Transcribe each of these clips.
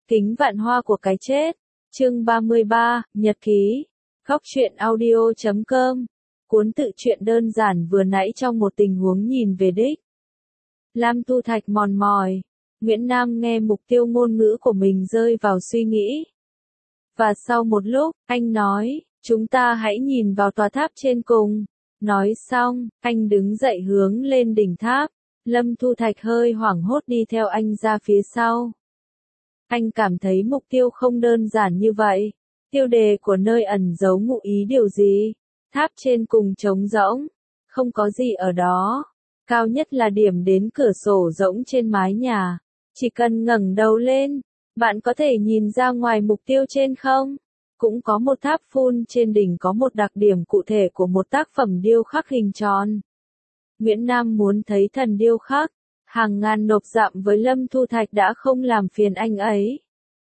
Kính vạn hoa của cái chết. Chương 33, Nhật ký. Góc truyện audio.com. Cuốn tự truyện đơn giản vừa nãy trong một tình huống nhìn về đích. Lam Tu Thạch mòn mỏi. Nguyễn Nam nghe mục tiêu ngôn ngữ của mình rơi vào suy nghĩ. Và sau một lúc, anh nói, chúng ta hãy nhìn vào tòa tháp trên cùng. Nói xong, anh đứng dậy hướng lên đỉnh tháp. Lâm Thu Thạch hơi hoảng hốt đi theo anh ra phía sau. Anh cảm thấy mục tiêu không đơn giản như vậy. Tiêu đề của nơi ẩn giấu ngụ ý điều gì? Tháp trên cùng trống rỗng, không có gì ở đó. Cao nhất là điểm đến cửa sổ rỗng trên mái nhà. Chỉ cần ngẩng đầu lên, bạn có thể nhìn ra ngoài mục tiêu trên không? Cũng có một tháp phun trên đỉnh có một đặc điểm cụ thể của một tác phẩm điêu khắc hình tròn. Nguyễn Nam muốn thấy thần điêu khắc. Hàng ngàn nộp dặm với Lâm Thu Thạch đã không làm phiền anh ấy.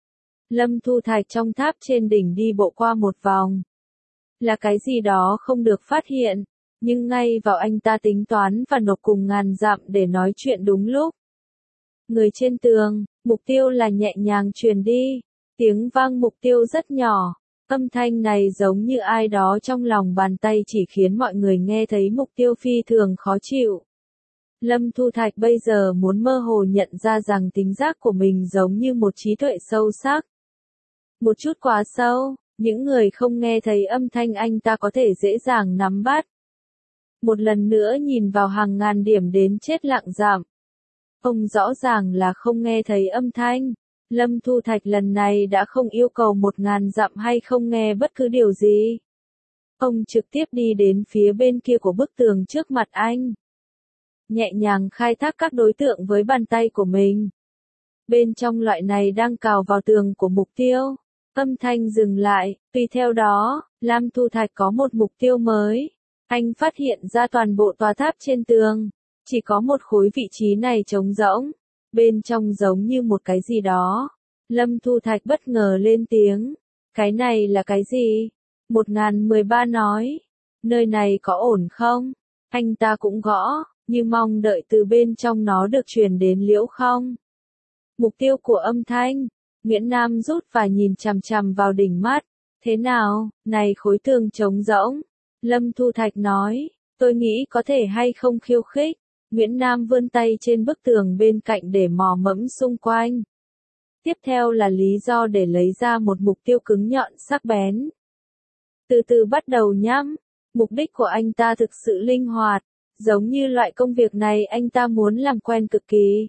Lâm Thu Thạch trong tháp trên đỉnh đi bộ qua một vòng. Là cái gì đó không được phát hiện, nhưng ngay vào anh ta tính toán và nộp cùng ngàn dặm để nói chuyện đúng lúc. Người trên tường, mục tiêu là nhẹ nhàng truyền đi, tiếng vang mục tiêu rất nhỏ, âm thanh này giống như ai đó trong lòng bàn tay chỉ khiến mọi người nghe thấy mục tiêu phi thường khó chịu. Lâm Thu Thạch bây giờ muốn mơ hồ nhận ra rằng tính giác của mình giống như một trí tuệ sâu sắc. Một chút quá sâu, những người không nghe thấy âm thanh anh ta có thể dễ dàng nắm bắt. Một lần nữa nhìn vào hàng ngàn điểm đến chết lặng giảm. Ông rõ ràng là không nghe thấy âm thanh. Lâm Thu Thạch lần này đã không yêu cầu 1000 dặm hay không nghe bất cứ điều gì. Ông trực tiếp đi đến phía bên kia của bức tường trước mặt anh. Nhẹ nhàng khai thác các đối tượng với bàn tay của mình. Bên trong loại này đang cào vào tường của mục tiêu. Âm thanh dừng lại, tùy theo đó, Lam Thu Thạch có một mục tiêu mới. Anh phát hiện ra toàn bộ tòa tháp trên tường. Chỉ có một khối vị trí này trống rỗng. Bên trong giống như một cái gì đó. Lâm Thu Thạch bất ngờ lên tiếng. Cái này là cái gì? 1013 nói. Nơi này có ổn không? Anh ta cũng gõ. Như mong đợi từ bên trong nó được truyền đến liễu không. Mục tiêu của âm thanh, Nguyễn Nam rút và nhìn chằm chằm vào đỉnh mắt. Thế nào, này khối tường trống rỗng? Lâm Thu Thạch nói, tôi nghĩ có thể hay không khiêu khích. Nguyễn Nam vươn tay trên bức tường bên cạnh để mò mẫm xung quanh. Tiếp theo là lý do để lấy ra một mục tiêu cứng nhọn sắc bén. Từ từ bắt đầu nhắm, mục đích của anh ta thực sự linh hoạt. Giống như loại công việc này anh ta muốn làm quen cực kỳ.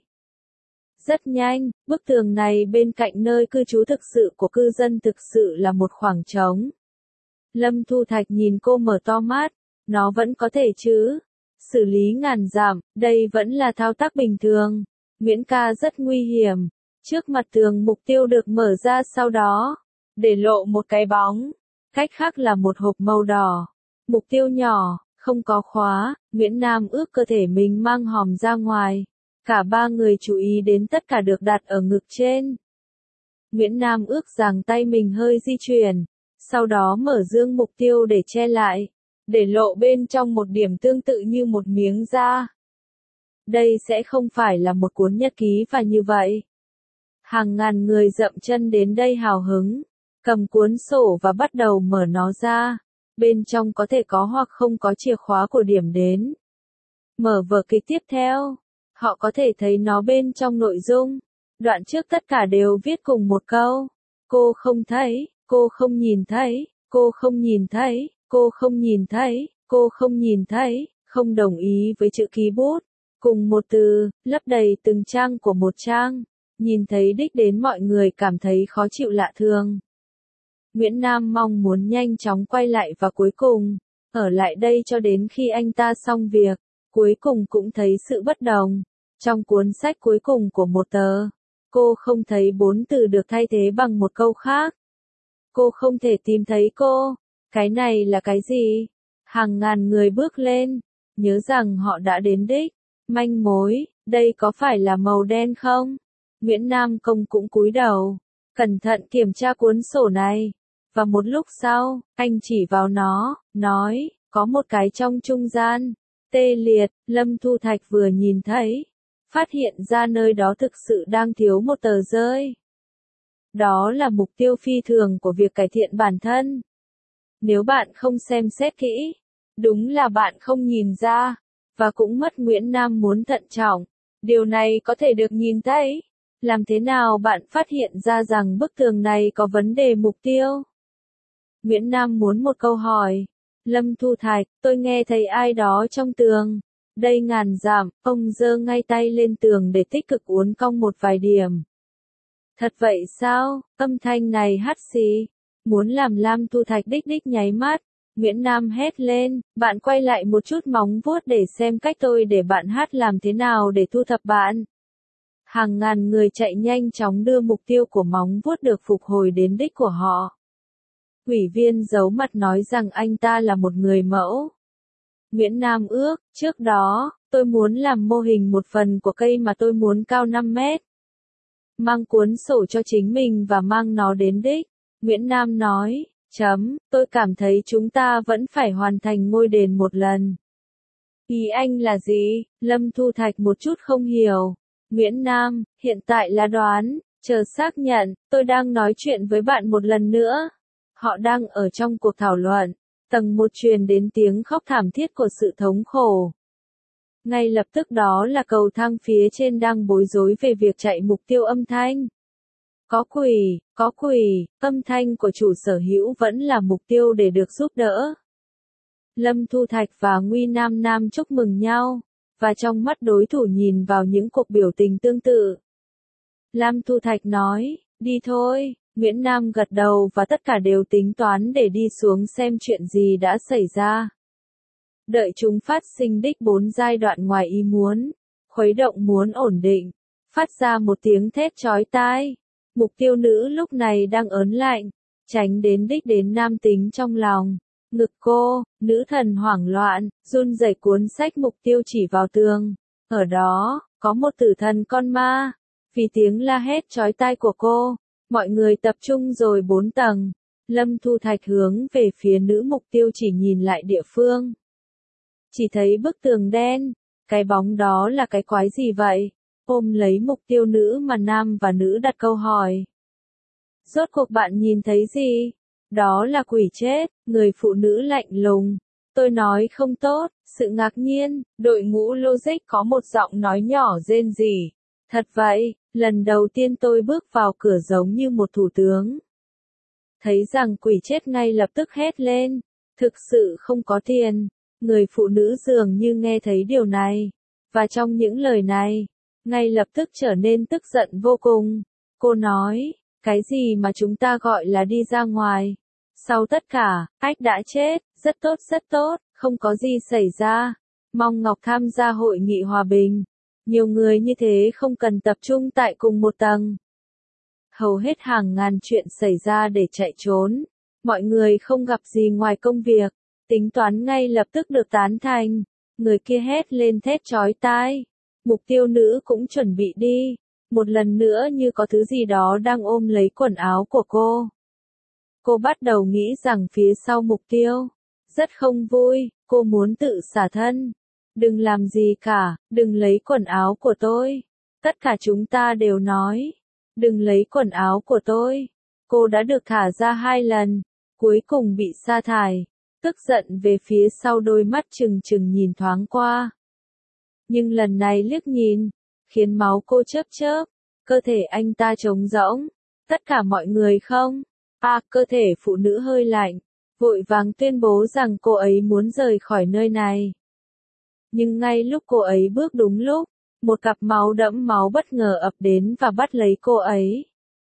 Rất nhanh, bức tường này bên cạnh nơi cư trú thực sự của cư dân thực sự là một khoảng trống. Lâm Thu Thạch nhìn cô mở to mắt, nó vẫn có thể chứ. Xử lý ngàn dặm, đây vẫn là thao tác bình thường. Nguyễn ca rất nguy hiểm. Trước mặt tường mục tiêu được mở ra sau đó, để lộ một cái bóng. Cách khác là một hộp màu đỏ. Mục tiêu nhỏ. Không có khóa, Nguyễn Nam ước cơ thể mình mang hòm ra ngoài. Cả ba người chú ý đến tất cả được đặt ở ngực trên. Nguyễn Nam ước rằng tay mình hơi di chuyển, sau đó mở dương mục tiêu để che lại, để lộ bên trong một điểm tương tự như một miếng da. Đây sẽ không phải là một cuốn nhật ký và như vậy. Hàng ngàn người dậm chân đến đây hào hứng, cầm cuốn sổ và bắt đầu mở nó ra. Bên trong có thể có hoặc không có chìa khóa của điểm đến. Mở vở kịch tiếp theo, họ có thể thấy nó bên trong nội dung. Đoạn trước tất cả đều viết cùng một câu. Cô không thấy, cô không nhìn thấy, cô không nhìn thấy, cô không nhìn thấy, cô không nhìn thấy, không đồng ý với chữ ký bút. Cùng một từ, lấp đầy từng trang của một trang. Nhìn thấy đích đến mọi người cảm thấy khó chịu lạ thường. Nguyễn Nam mong muốn nhanh chóng quay lại và cuối cùng, ở lại đây cho đến khi anh ta xong việc, cuối cùng cũng thấy sự bất đồng. Trong cuốn sách cuối cùng của một tờ, cô không thấy 4 từ được thay thế bằng một câu khác. Cô không thể tìm thấy cô. Cái này là cái gì? Hàng ngàn người bước lên, nhớ rằng họ đã đến đích. Manh mối, đây có phải là màu đen không? Nguyễn Nam Công cũng cúi đầu, cẩn thận kiểm tra cuốn sổ này. Và một lúc sau, anh chỉ vào nó, nói, có một cái trong trung gian. Tê liệt, Lâm Thu Thạch vừa nhìn thấy, phát hiện ra nơi đó thực sự đang thiếu một tờ rơi. Đó là mục tiêu phi thường của việc cải thiện bản thân. Nếu bạn không xem xét kỹ, đúng là bạn không nhìn ra, và cũng mất. Nguyễn Nam muốn thận trọng. Điều này có thể được nhìn thấy. Làm thế nào bạn phát hiện ra rằng bức tường này có vấn đề mục tiêu? Nguyễn Nam muốn một câu hỏi. Lâm Thu Thạch, tôi nghe thấy ai đó trong tường. Đây ngàn dặm, ông giơ ngay tay lên tường để tích cực uốn cong một vài điểm. Thật vậy sao? Âm thanh này hắt xì. Muốn làm Lam Thu Thạch đích đích nháy mắt. Nguyễn Nam hét lên, bạn quay lại một chút móng vuốt để xem cách tôi để bạn hát làm thế nào để thu thập bạn. Hàng ngàn người chạy nhanh chóng đưa mục tiêu của móng vuốt được phục hồi đến đích của họ. Ủy viên giấu mặt nói rằng anh ta là một người mẫu. Nguyễn Nam ước, trước đó, tôi muốn làm mô hình một phần của cây mà tôi muốn cao 5 mét. Mang cuốn sổ cho chính mình và mang nó đến đích. Nguyễn Nam nói, tôi cảm thấy chúng ta vẫn phải hoàn thành ngôi đền một lần. Ý anh là gì? Lâm Thu Thạch một chút không hiểu. Nguyễn Nam, hiện tại là đoán, chờ xác nhận, tôi đang nói chuyện với bạn một lần nữa. Họ đang ở trong cuộc thảo luận. Tầng 1 truyền đến tiếng khóc thảm thiết của sự thống khổ. Ngay lập tức đó là cầu thang phía trên đang bối rối về việc chạy mục tiêu âm thanh. Có quỷ, âm thanh của chủ sở hữu vẫn là mục tiêu để được giúp đỡ. Lâm Thu Thạch và Nguy Nam Nam chúc mừng nhau, và trong mắt đối thủ nhìn vào những cuộc biểu tình tương tự. Lam Thu Thạch nói, đi thôi. Nguyễn Nam gật đầu và tất cả đều tính toán để đi xuống xem chuyện gì đã xảy ra. Đợi chúng phát sinh đích 4 giai đoạn ngoài ý muốn. Khuấy động muốn ổn định. Phát ra một tiếng thét chói tai. Mục tiêu nữ lúc này đang ớn lạnh. Tránh đến đích đến nam tính trong lòng. Ngực cô, nữ thần hoảng loạn, run rẩy cuốn sách mục tiêu chỉ vào tường. Ở đó, có một tử thần con ma. Vì tiếng la hét chói tai của cô, mọi người tập trung rồi 4 tầng. Lâm Thu Thạch hướng về phía nữ mục tiêu chỉ nhìn lại địa phương. Chỉ thấy bức tường đen. Cái bóng đó là cái quái gì vậy? Ôm lấy mục tiêu nữ mà nam và nữ đặt câu hỏi. Rốt cuộc bạn nhìn thấy gì? Đó là quỷ chết, người phụ nữ lạnh lùng. Tôi nói không tốt, sự ngạc nhiên, đội ngũ logic có một giọng nói nhỏ rên rỉ. Thật vậy, lần đầu tiên tôi bước vào cửa giống như một thủ tướng. Thấy rằng quỷ chết ngay lập tức hét lên. Thực sự không có tiền. Người phụ nữ dường như nghe thấy điều này. Và trong những lời này, ngay lập tức trở nên tức giận vô cùng. Cô nói, cái gì mà chúng ta gọi là đi ra ngoài. Sau tất cả, ách đã chết, rất tốt, không có gì xảy ra. Mong Ngọc tham gia hội nghị hòa bình. Nhiều người như thế không cần tập trung tại cùng một tầng. Hầu hết hàng ngàn chuyện xảy ra để chạy trốn. Mọi người không gặp gì ngoài công việc. Tính toán ngay lập tức được tán thành. Người kia hét lên thét chói tai. Mục tiêu nữ cũng chuẩn bị đi. Một lần nữa như có thứ gì đó đang ôm lấy quần áo của cô. Cô bắt đầu nghĩ rằng phía sau mục tiêu. Rất không vui, cô muốn tự xả thân. Đừng làm gì cả, đừng lấy quần áo của tôi. Tất cả chúng ta đều nói. Đừng lấy quần áo của tôi. Cô đã được thả ra 2 lần. Cuối cùng bị sa thải. Tức giận về phía sau đôi mắt trừng trừng nhìn thoáng qua. Nhưng lần này liếc nhìn, khiến máu cô chớp chớp. Cơ thể anh ta trống rỗng. Tất cả mọi người không? Cơ thể phụ nữ hơi lạnh. Vội vàng tuyên bố rằng cô ấy muốn rời khỏi nơi này. Nhưng ngay lúc cô ấy bước đúng lúc, một cặp máu đẫm máu bất ngờ ập đến và bắt lấy cô ấy.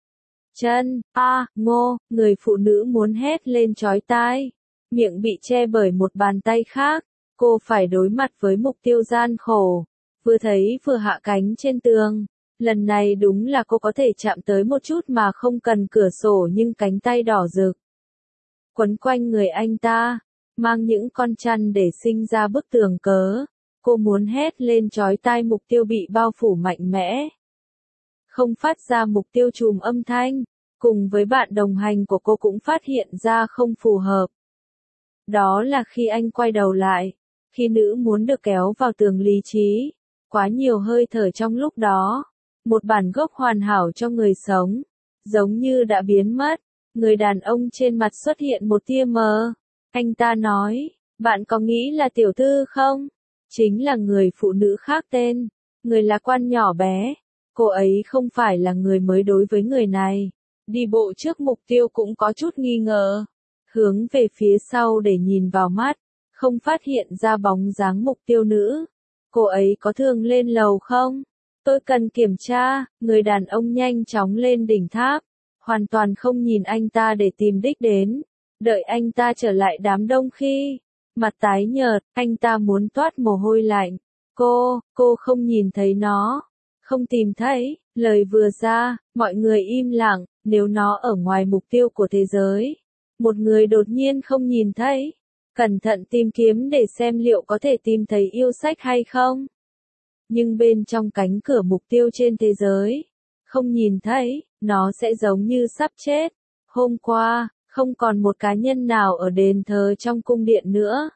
Chân, ngô, người phụ nữ muốn hét lên chói tai. Miệng bị che bởi một bàn tay khác. Cô phải đối mặt với mục tiêu gian khổ. Vừa thấy vừa hạ cánh trên tường. Lần này đúng là cô có thể chạm tới một chút mà không cần cửa sổ nhưng cánh tay đỏ rực. Quấn quanh người anh ta. Mang những con chăn để sinh ra bức tường cớ. Cô muốn hét lên chói tai mục tiêu bị bao phủ mạnh mẽ. Không phát ra mục tiêu chùm âm thanh. Cùng với bạn đồng hành của cô cũng phát hiện ra không phù hợp. Đó là khi anh quay đầu lại. Khi nữ muốn được kéo vào tường lý trí. Quá nhiều hơi thở trong lúc đó. Một bản gốc hoàn hảo cho người sống. giống như đã biến mất. Người đàn ông trên mặt xuất hiện một tia mờ. Anh ta nói, bạn có nghĩ là tiểu thư không? Chính là người phụ nữ khác tên. Người là quan nhỏ bé. Cô ấy không phải là người mới đối với người này. Đi bộ trước mục tiêu cũng có chút nghi ngờ. Hướng về phía sau để nhìn vào mắt. Không phát hiện ra bóng dáng mục tiêu nữ. Cô ấy có thường lên lầu không? Tôi cần kiểm tra. Người đàn ông nhanh chóng lên đỉnh tháp. Hoàn toàn không nhìn anh ta để tìm đích đến. Đợi anh ta trở lại đám đông khi mặt tái nhợt, anh ta muốn toát mồ hôi lạnh. Cô không nhìn thấy nó. Không tìm thấy. Lời vừa ra, mọi người im lặng. Nếu nó ở ngoài mục tiêu của thế giới, một người đột nhiên không nhìn thấy. Cẩn thận tìm kiếm để xem liệu có thể tìm thấy yêu sách hay không. Nhưng bên trong cánh cửa mục tiêu trên thế giới, không nhìn thấy, nó sẽ giống như sắp chết. Hôm qua, không còn một cá nhân nào ở đền thờ trong cung điện nữa.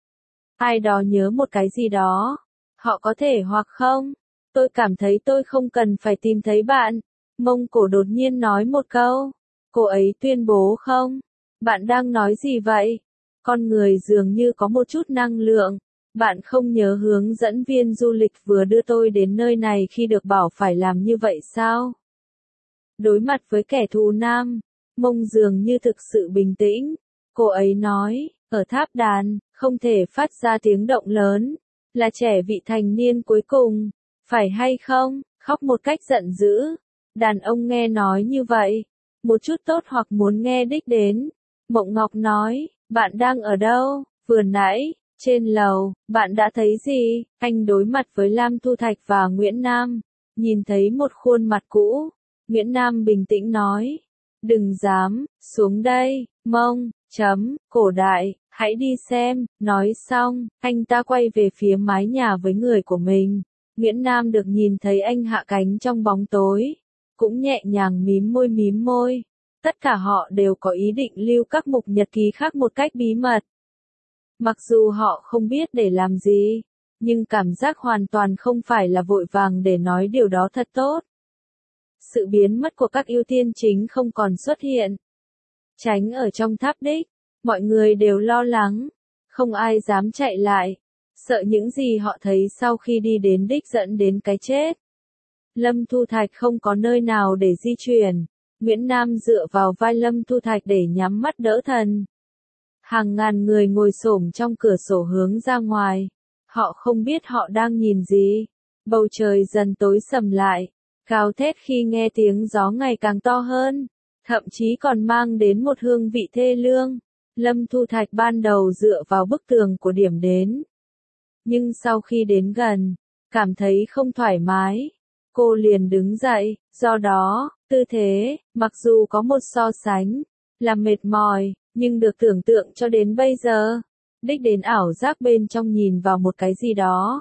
Ai đó nhớ một cái gì đó. Họ có thể hoặc không. Tôi cảm thấy tôi không cần phải tìm thấy bạn. Mông Cổ đột nhiên nói một câu. Cô ấy tuyên bố không? Bạn đang nói gì vậy? Con người dường như có một chút năng lượng. Bạn không nhớ hướng dẫn viên du lịch vừa đưa tôi đến nơi này khi được bảo phải làm như vậy sao? Đối mặt với kẻ thù nam, Mông dường như thực sự bình tĩnh. Cô ấy nói, ở tháp đàn, không thể phát ra tiếng động lớn. Là trẻ vị thành niên cuối cùng. Phải hay không? Khóc một cách giận dữ. Đàn ông nghe nói như vậy. Một chút tốt hoặc muốn nghe đích đến. Mộng Ngọc nói, bạn đang ở đâu? Vừa nãy, trên lầu, bạn đã thấy gì? Anh đối mặt với Lam Thu Thạch và Nguyễn Nam. Nhìn thấy một khuôn mặt cũ. Nguyễn Nam bình tĩnh nói. Đừng dám, xuống đây, cổ đại, hãy đi xem. Nói xong, anh ta quay về phía mái nhà với người của mình. Nguyễn Nam được nhìn thấy anh hạ cánh trong bóng tối. Cũng nhẹ nhàng mím môi. Tất cả họ đều có ý định lưu các mục nhật ký khác một cách bí mật. Mặc dù họ không biết để làm gì, nhưng cảm giác hoàn toàn không phải là vội vàng để nói điều đó thật tốt. Sự biến mất của các ưu tiên chính không còn xuất hiện. Tránh ở trong tháp đích, mọi người đều lo lắng, không ai dám chạy lại, sợ những gì họ thấy sau khi đi đến đích dẫn đến cái chết. Lâm Thu Thạch không có nơi nào để di chuyển, Nguyễn Nam dựa vào vai Lâm Thu Thạch để nhắm mắt đỡ thần. Hàng ngàn người ngồi xổm trong cửa sổ hướng ra ngoài, họ không biết họ đang nhìn gì. Bầu trời dần tối sầm lại, gào thét khi nghe tiếng gió ngày càng to hơn, thậm chí còn mang đến một hương vị thê lương. Lâm Thu Thạch ban đầu dựa vào bức tường của điểm đến. Nhưng sau khi đến gần, cảm thấy không thoải mái. Cô liền đứng dậy, do đó, tư thế, mặc dù có một so sánh, là mệt mỏi, nhưng được tưởng tượng cho đến bây giờ. Đích đến ảo giác bên trong nhìn vào một cái gì đó.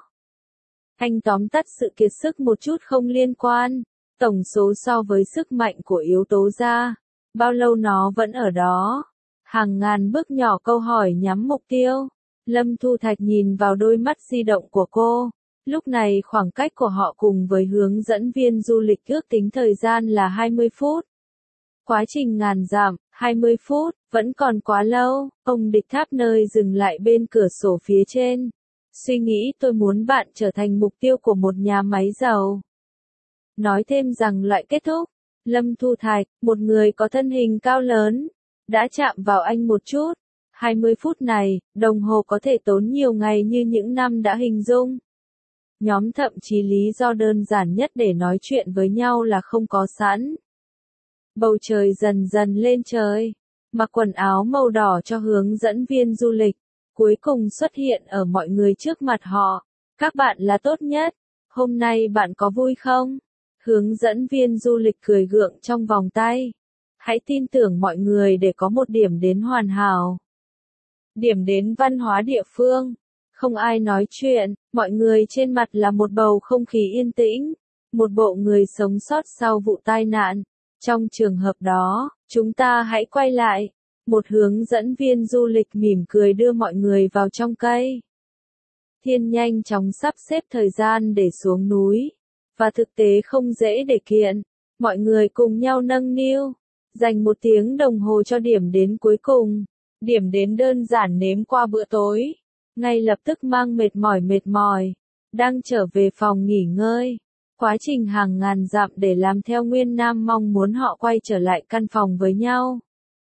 Anh tóm tắt sự kiệt sức một chút không liên quan. Tổng số so với sức mạnh của yếu tố ra. Bao lâu nó vẫn ở đó. Hàng ngàn bước nhỏ câu hỏi nhắm mục tiêu. Lâm Thu Thạch nhìn vào đôi mắt di động của cô. Lúc này khoảng cách của họ cùng với hướng dẫn viên du lịch ước tính thời gian là 20 phút. Quá trình ngàn dặm, 20 phút, vẫn còn quá lâu. Ông Địch Tháp nơi dừng lại bên cửa sổ phía trên. Suy nghĩ tôi muốn bạn trở thành mục tiêu của một nhà máy dầu. Nói thêm rằng loại kết thúc. Lâm Thu Thạch, một người có thân hình cao lớn, đã chạm vào anh một chút. 20 phút này, đồng hồ có thể tốn nhiều ngày như những năm đã hình dung. Nhóm thậm chí lý do đơn giản nhất để nói chuyện với nhau là không có sẵn. Bầu trời dần dần lên trời. Mặc quần áo màu đỏ cho hướng dẫn viên du lịch. Cuối cùng xuất hiện ở mọi người trước mặt họ. Các bạn là tốt nhất. Hôm nay bạn có vui không? Hướng dẫn viên du lịch cười gượng trong vòng tay. Hãy tin tưởng mọi người để có một điểm đến hoàn hảo. Điểm đến văn hóa địa phương. Không ai nói chuyện, mọi người trên mặt là một bầu không khí yên tĩnh. Một bộ người sống sót sau vụ tai nạn. Trong trường hợp đó, chúng ta hãy quay lại. Một hướng dẫn viên du lịch mỉm cười đưa mọi người vào trong cây. Thiên nhanh chóng sắp xếp thời gian để xuống núi. Và thực tế không dễ để kiện. Mọi người cùng nhau nâng niu, dành 1 tiếng đồng hồ cho điểm đến cuối cùng. Điểm đến đơn giản nếm qua bữa tối, ngay lập tức mang mệt mỏi, đang trở về phòng nghỉ ngơi. Quá trình hàng ngàn dặm để làm theo Nguyên Nam mong muốn họ quay trở lại căn phòng với nhau.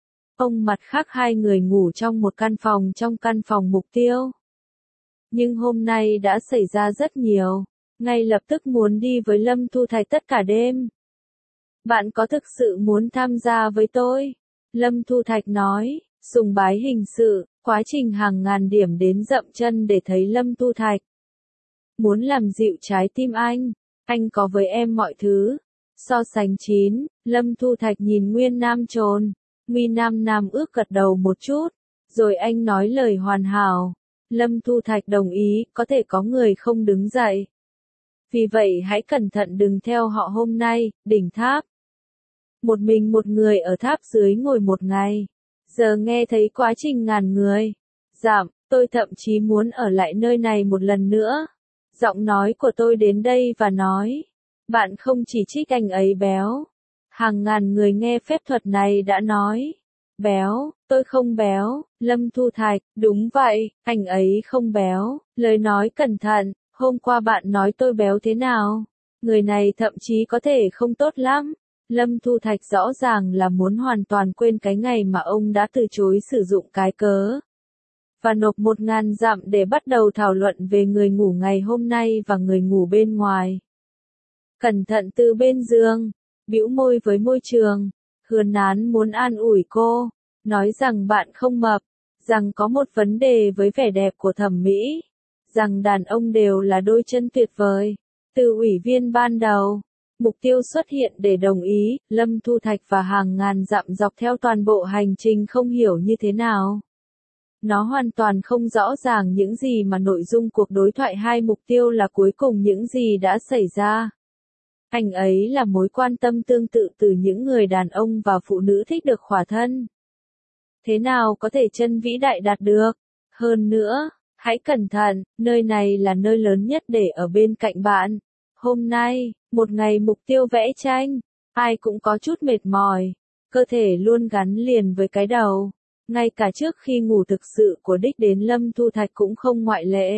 Ông mặt khác hai người ngủ trong một căn phòng trong căn phòng mục tiêu. Nhưng hôm nay đã xảy ra rất nhiều, ngay lập tức muốn đi với Lâm Thu Thạch tất cả đêm. Bạn có thực sự muốn tham gia với tôi? Lâm Thu Thạch nói, sùng bái hình sự, quá trình hàng ngàn điểm đến dậm chân để thấy Lâm Thu Thạch. Muốn làm dịu trái tim anh có với em mọi thứ. So sánh 9, Lâm Thu Thạch nhìn Nguyên Nam trồn. Nguy Nam ước gật đầu một chút, rồi anh nói lời hoàn hảo. Lâm Thu Thạch đồng ý, có thể có người không đứng dậy. Vì vậy hãy cẩn thận đừng theo họ hôm nay, đỉnh tháp. Một mình một người ở tháp dưới ngồi 1 ngày. Giờ nghe thấy quá trình ngàn người. Giảm, tôi thậm chí muốn ở lại nơi này một lần nữa. Giọng nói của tôi đến đây và nói. Bạn không chỉ trích anh ấy béo. Hàng ngàn người nghe phép thuật này đã nói. Béo, tôi không béo. Lâm Thu Thạch, đúng vậy, anh ấy không béo. Lời nói cẩn thận, hôm qua bạn nói tôi béo thế nào? Người này thậm chí có thể không tốt lắm. Lâm Thu Thạch rõ ràng là muốn hoàn toàn quên cái ngày mà ông đã từ chối sử dụng cái cớ. Và nộp 1000 dặm để bắt đầu thảo luận về người ngủ ngày hôm nay và người ngủ bên ngoài. Cẩn thận từ bên giường, bĩu môi với môi trường, Hứa Nán muốn an ủi cô, nói rằng bạn không mập, rằng có một vấn đề với vẻ đẹp của thẩm mỹ, rằng đàn ông đều là đôi chân tuyệt vời. Từ ủy viên ban đầu, mục tiêu xuất hiện để đồng ý, Lâm Thu Thạch và hàng ngàn dặm dọc theo toàn bộ hành trình không hiểu như thế nào. Nó hoàn toàn không rõ ràng những gì mà nội dung cuộc đối thoại hai mục tiêu là cuối cùng những gì đã xảy ra. Anh ấy là mối quan tâm tương tự từ những người đàn ông và phụ nữ thích được khỏa thân. Thế nào có thể chân vĩ đại đạt được? Hơn nữa, hãy cẩn thận, nơi này là nơi lớn nhất để ở bên cạnh bạn. Hôm nay, một ngày mục tiêu vẽ tranh, ai cũng có chút mệt mỏi, cơ thể luôn gắn liền với cái đầu. Ngay cả trước khi ngủ thực sự của đích đến Lâm Thu Thạch cũng không ngoại lệ.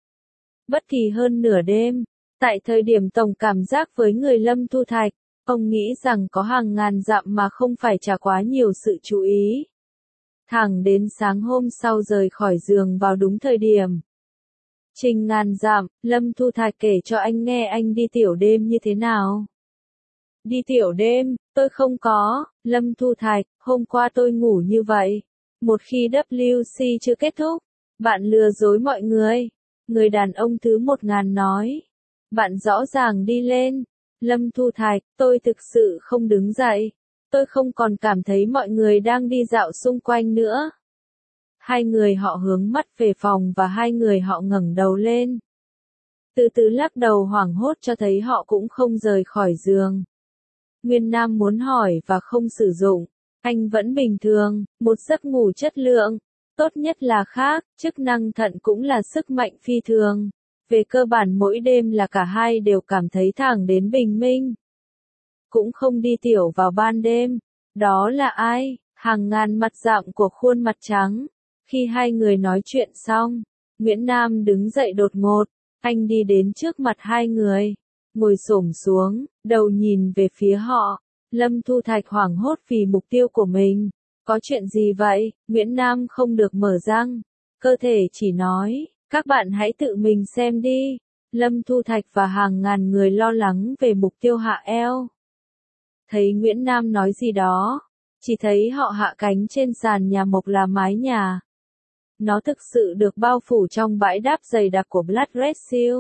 Bất kỳ hơn nửa đêm, tại thời điểm tổng cảm giác với người Lâm Thu Thạch, ông nghĩ rằng có hàng ngàn dặm mà không phải trả quá nhiều sự chú ý. Thẳng đến sáng hôm sau rời khỏi giường vào đúng thời điểm. Trình ngàn dặm, Lâm Thu Thạch kể cho anh nghe anh đi tiểu đêm như thế nào. Đi tiểu đêm, tôi không có, Lâm Thu Thạch, hôm qua tôi ngủ như vậy. Một khi WC chưa kết thúc, bạn lừa dối mọi người. Người đàn ông thứ 1000 nói. Bạn rõ ràng đi lên. Lâm Thu Thạch, tôi thực sự không đứng dậy. Tôi không còn cảm thấy mọi người đang đi dạo xung quanh nữa. Hai người họ hướng mắt về phòng và hai người họ ngẩng đầu lên. Từ từ lắc đầu hoảng hốt cho thấy họ cũng không rời khỏi giường. Nguyên Nam muốn hỏi và không sử dụng. Anh vẫn bình thường, một giấc ngủ chất lượng. Tốt nhất là khác, chức năng thận cũng là sức mạnh phi thường. Về cơ bản mỗi đêm là cả hai đều cảm thấy thẳng đến bình minh. Cũng không đi tiểu vào ban đêm. Đó là ai? Hàng ngàn mặt dặm của khuôn mặt trắng. Khi hai người nói chuyện xong, Nguyễn Nam đứng dậy đột ngột. Anh đi đến trước mặt hai người, ngồi xổm xuống, đầu nhìn về phía họ. Lâm Thu Thạch hoảng hốt vì mục tiêu của mình. Có chuyện gì vậy? Nguyễn Nam không được mở răng. Cơ thể chỉ nói, các bạn hãy tự mình xem đi. Lâm Thu Thạch và hàng ngàn người lo lắng về mục tiêu hạ eo. Thấy Nguyễn Nam nói gì đó, chỉ thấy họ hạ cánh trên sàn nhà mộc là mái nhà. Nó thực sự được bao phủ trong bãi đáp dày đặc của Blood Red Seal.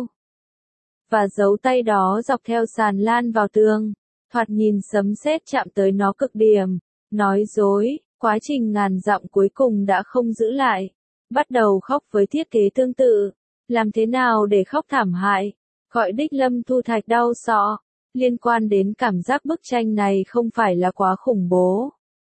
Và dấu tay đó dọc theo sàn lan vào tường. Thoạt nhìn sấm sét chạm tới nó cực điểm. Nói dối, quá trình ngàn dặm cuối cùng đã không giữ lại. Bắt đầu khóc với thiết kế tương tự. Làm thế nào để khóc thảm hại? Gọi đích Lâm Thu Thạch đau xọ. Liên quan đến cảm giác bức tranh này không phải là quá khủng bố.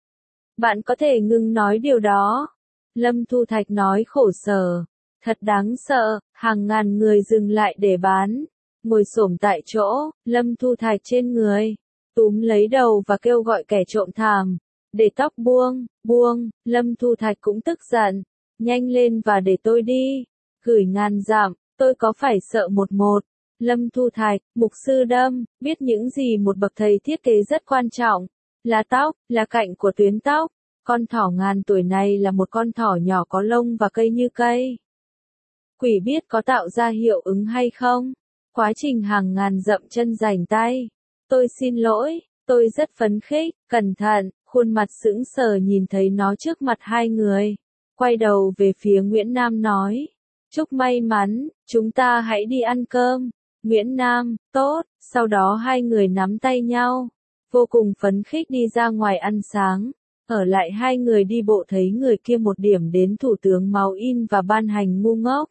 Bạn có thể ngừng nói điều đó. Lâm Thu Thạch nói khổ sở. Thật đáng sợ, hàng ngàn người dừng lại để bán. Ngồi xổm tại chỗ, Lâm Thu Thạch trên người. túm lấy đầu và kêu gọi kẻ trộm thảm. Để tóc buông, buông, Lâm Thu Thạch cũng tức giận. Nhanh lên và để tôi đi. Gửi ngàn dặm, tôi có phải sợ một một. Lâm Thu Thạch, mục sư Đâm, biết những gì một bậc thầy thiết kế rất quan trọng. Là tóc, là cạnh của tuyến tóc. Con thỏ ngàn tuổi này là một con thỏ nhỏ có lông và cây như cây. Quỷ biết có tạo ra hiệu ứng hay không? Quá trình hàng ngàn dậm chân rảnh tay. Tôi xin lỗi, tôi rất phấn khích, cẩn thận, khuôn mặt sững sờ nhìn thấy nó trước mặt hai người. Quay đầu về phía Nguyễn Nam nói. Chúc may mắn, chúng ta hãy đi ăn cơm. Nguyễn Nam, tốt, sau đó hai người nắm tay nhau. Vô cùng phấn khích đi ra ngoài ăn sáng. Ở lại hai người đi bộ thấy người kia một điểm đến thủ tướng máu in và ban hành ngu ngốc.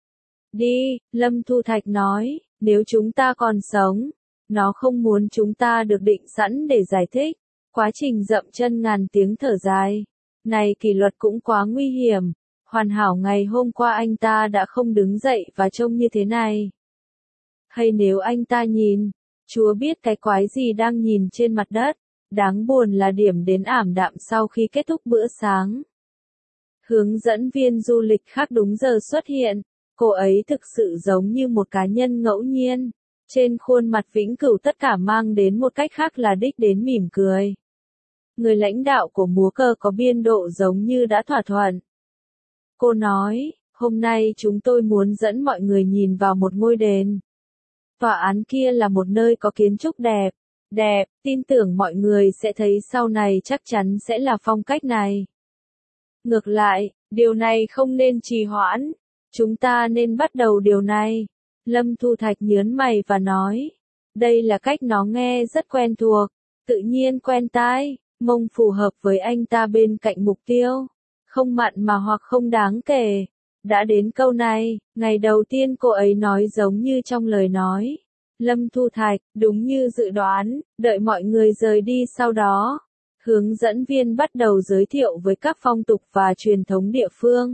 Đi, Lâm Thu Thạch nói, nếu chúng ta còn sống. Nó không muốn chúng ta được định sẵn để giải thích. Quá trình dậm chân ngàn tiếng thở dài. Này kỷ luật cũng quá nguy hiểm. Hoàn hảo ngày hôm qua anh ta đã không đứng dậy và trông như thế này. Hay nếu anh ta nhìn, Chúa biết cái quái gì đang nhìn trên mặt đất. Đáng buồn là điểm đến ảm đạm sau khi kết thúc bữa sáng. Hướng dẫn viên du lịch khác đúng giờ xuất hiện. Cô ấy thực sự giống như một cá nhân ngẫu nhiên. Trên khuôn mặt vĩnh cửu tất cả mang đến một cách khác là đích đến mỉm cười. Người lãnh đạo của múa cờ có biên độ giống như đã thỏa thuận. Cô nói, hôm nay chúng tôi muốn dẫn mọi người nhìn vào một ngôi đền. Tòa án kia là một nơi có kiến trúc đẹp. Đẹp, tin tưởng mọi người sẽ thấy sau này chắc chắn sẽ là phong cách này. Ngược lại, điều này không nên trì hoãn. Chúng ta nên bắt đầu điều này. Lâm Thu Thạch nhớn mày và nói. Đây là cách nó nghe rất quen thuộc. Tự nhiên quen tai. Mông phù hợp với anh ta bên cạnh mục tiêu. Không mặn mà hoặc không đáng kể. Đã đến câu này, ngày đầu tiên cô ấy nói giống như trong lời nói. Lâm Thu Thạch, đúng như dự đoán, đợi mọi người rời đi sau đó. Hướng dẫn viên bắt đầu giới thiệu với các phong tục và truyền thống địa phương.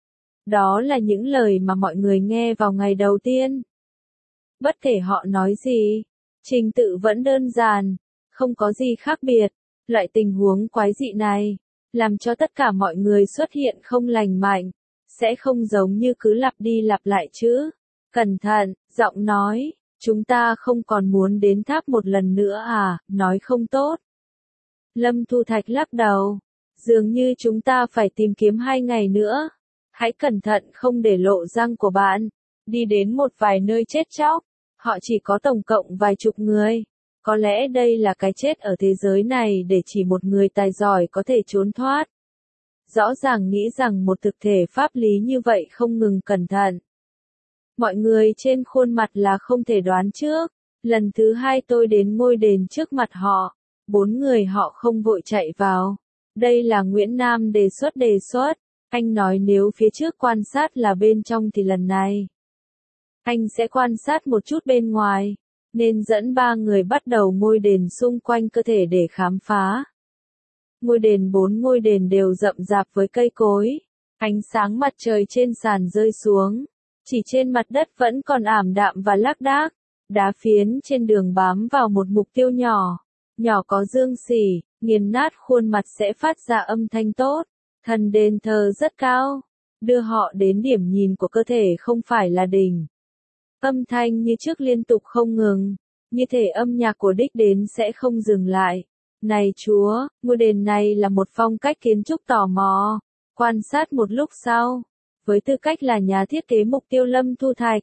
Đó là những lời mà mọi người nghe vào ngày đầu tiên. Bất kể họ nói gì, trình tự vẫn đơn giản, không có gì khác biệt. Loại tình huống quái dị này, làm cho tất cả mọi người xuất hiện không lành mạnh, sẽ không giống như cứ lặp đi lặp lại chứ. Cẩn thận, giọng nói, chúng ta không còn muốn đến tháp một lần nữa à, nói không tốt. Lâm Thu Thạch lắc đầu, dường như chúng ta phải tìm kiếm 2 ngày nữa. Hãy cẩn thận không để lộ răng của bạn. Đi đến một vài nơi chết chóc, họ chỉ có tổng cộng vài chục người. Có lẽ đây là cái chết ở thế giới này để chỉ một người tài giỏi có thể trốn thoát. Rõ ràng nghĩ rằng một thực thể pháp lý như vậy không ngừng cẩn thận. Mọi người trên khuôn mặt là không thể đoán trước. Lần thứ 2 tôi đến ngôi đền trước mặt họ. 4 người họ không vội chạy vào. Đây là Nguyễn Nam đề xuất. Anh nói nếu phía trước quan sát là bên trong thì lần này anh sẽ quan sát một chút bên ngoài. Nên dẫn 3 người bắt đầu ngôi đền xung quanh cơ thể để khám phá. Ngôi đền 4 ngôi đền đều rậm rạp với cây cối. Ánh sáng mặt trời trên sàn rơi xuống. Chỉ trên mặt đất vẫn còn ảm đạm và lác đác. Đá phiến trên đường bám vào một mục tiêu nhỏ. Nhỏ có dương xỉ, nghiền nát khuôn mặt sẽ phát ra âm thanh tốt. Thần đền thờ rất cao. Đưa họ đến điểm nhìn của cơ thể không phải là đỉnh. Âm thanh như trước liên tục không ngừng. Như thể âm nhạc của đích đến sẽ không dừng lại. Này Chúa, ngôi đền này là một phong cách kiến trúc tò mò. Quan sát một lúc sau. Với tư cách là nhà thiết kế mục tiêu Lâm Thu Thạch.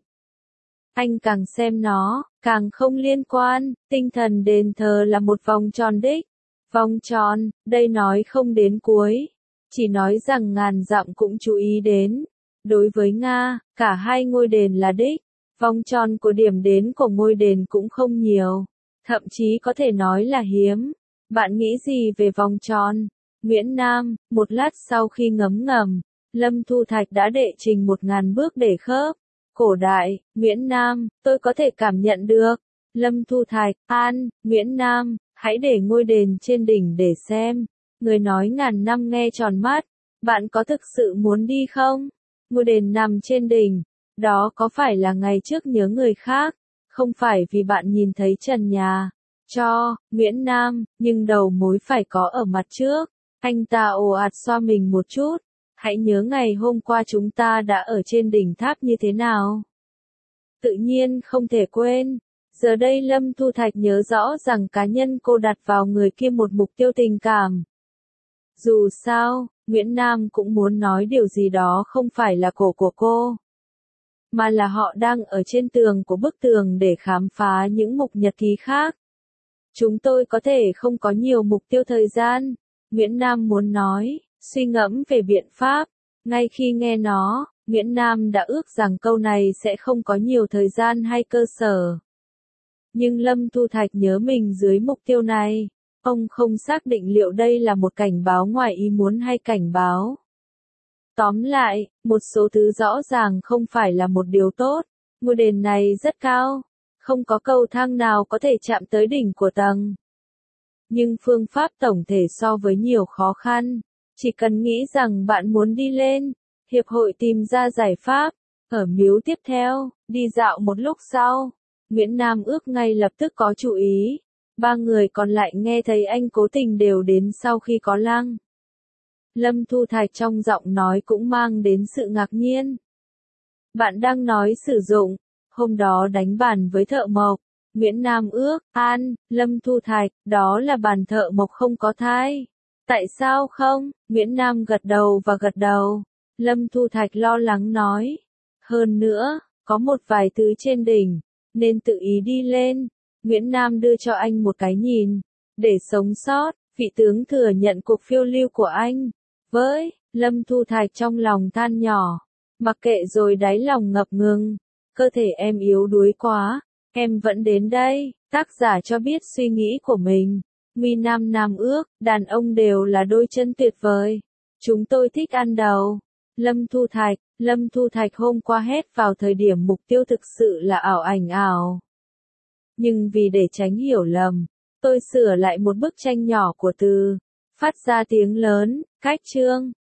Anh càng xem nó, càng không liên quan. Tinh thần đền thờ là một vòng tròn đích. Vòng tròn, đây nói không đến cuối. Chỉ nói rằng ngàn dặm cũng chú ý đến. Đối với Nga, cả hai ngôi đền là đích. Vòng tròn của điểm đến của ngôi đền cũng không nhiều. Thậm chí có thể nói là hiếm. Bạn nghĩ gì về vòng tròn? Nguyễn Nam, một lát sau khi ngấm ngầm, Lâm Thu Thạch đã đệ trình 1000 bước để khớp. Cổ đại, Nguyễn Nam, tôi có thể cảm nhận được. Lâm Thu Thạch, Nguyễn Nam, hãy để ngôi đền trên đỉnh để xem. Người nói ngàn năm nghe tròn mắt. Bạn có thực sự muốn đi không? Ngôi đền nằm trên đỉnh. Đó có phải là ngày trước nhớ người khác? Không phải vì bạn nhìn thấy trần nhà. cho, Nguyễn Nam, nhưng đầu mối phải có ở mặt trước. Anh ta ồ ạt xoa mình một chút. Hãy nhớ ngày hôm qua chúng ta đã ở trên đỉnh tháp như thế nào. Tự nhiên không thể quên. Giờ đây Lâm Thu Thạch nhớ rõ rằng cá nhân cô đặt vào người kia một mục tiêu tình cảm. Dù sao, Nguyễn Nam cũng muốn nói điều gì đó không phải là cổ của cô, mà là họ đang ở trên tường của bức tường để khám phá những mục nhật ký khác. Chúng tôi có thể không có nhiều mục tiêu thời gian, Nguyễn Nam muốn nói, suy ngẫm về biện pháp. Ngay khi nghe nó, Nguyễn Nam đã ước rằng câu này sẽ không có nhiều thời gian hay cơ sở. Nhưng Lâm Thu Thạch nhớ mình dưới mục tiêu này. Ông không xác định liệu đây là một cảnh báo ngoài ý muốn hay cảnh báo. Tóm lại, một số thứ rõ ràng không phải là một điều tốt. Ngôi đền này rất cao. Không có cầu thang nào có thể chạm tới đỉnh của tầng. Nhưng phương pháp tổng thể so với nhiều khó khăn. Chỉ cần nghĩ rằng bạn muốn đi lên, hiệp hội tìm ra giải pháp. Ở miếu tiếp theo, đi dạo một lúc sau, Nguyễn Nam ước ngay lập tức có chú ý. 3 người còn lại nghe thấy anh cố tình đều đến sau khi có Lăng. Lâm Thu Thạch trong giọng nói cũng mang đến sự ngạc nhiên. Bạn đang nói sử dụng, hôm đó đánh bàn với thợ mộc. Nguyễn Nam ước, Lâm Thu Thạch, đó là bàn thợ mộc không có thai. Tại sao không? Nguyễn Nam gật đầu và gật đầu. Lâm Thu Thạch lo lắng nói. Hơn nữa, có một vài thứ trên đỉnh, nên tự ý đi lên. Nguyễn Nam đưa cho anh một cái nhìn. Để sống sót, vị tướng thừa nhận cuộc phiêu lưu của anh. Với, Lâm Thu Thạch trong lòng than nhỏ. Mặc kệ rồi đáy lòng ngập ngừng. Cơ thể em yếu đuối quá. Em vẫn đến đây. Tác giả cho biết suy nghĩ của mình. Nguy Nam Nam ước, đàn ông đều là đôi chân tuyệt vời. Chúng tôi thích ăn đầu. Lâm Thu Thạch hôm qua hét vào thời điểm mục tiêu thực sự là ảo ảnh ảo. Nhưng vì để tránh hiểu lầm, tôi sửa lại một bức tranh nhỏ của từ. Phát ra tiếng lớn, cách chương.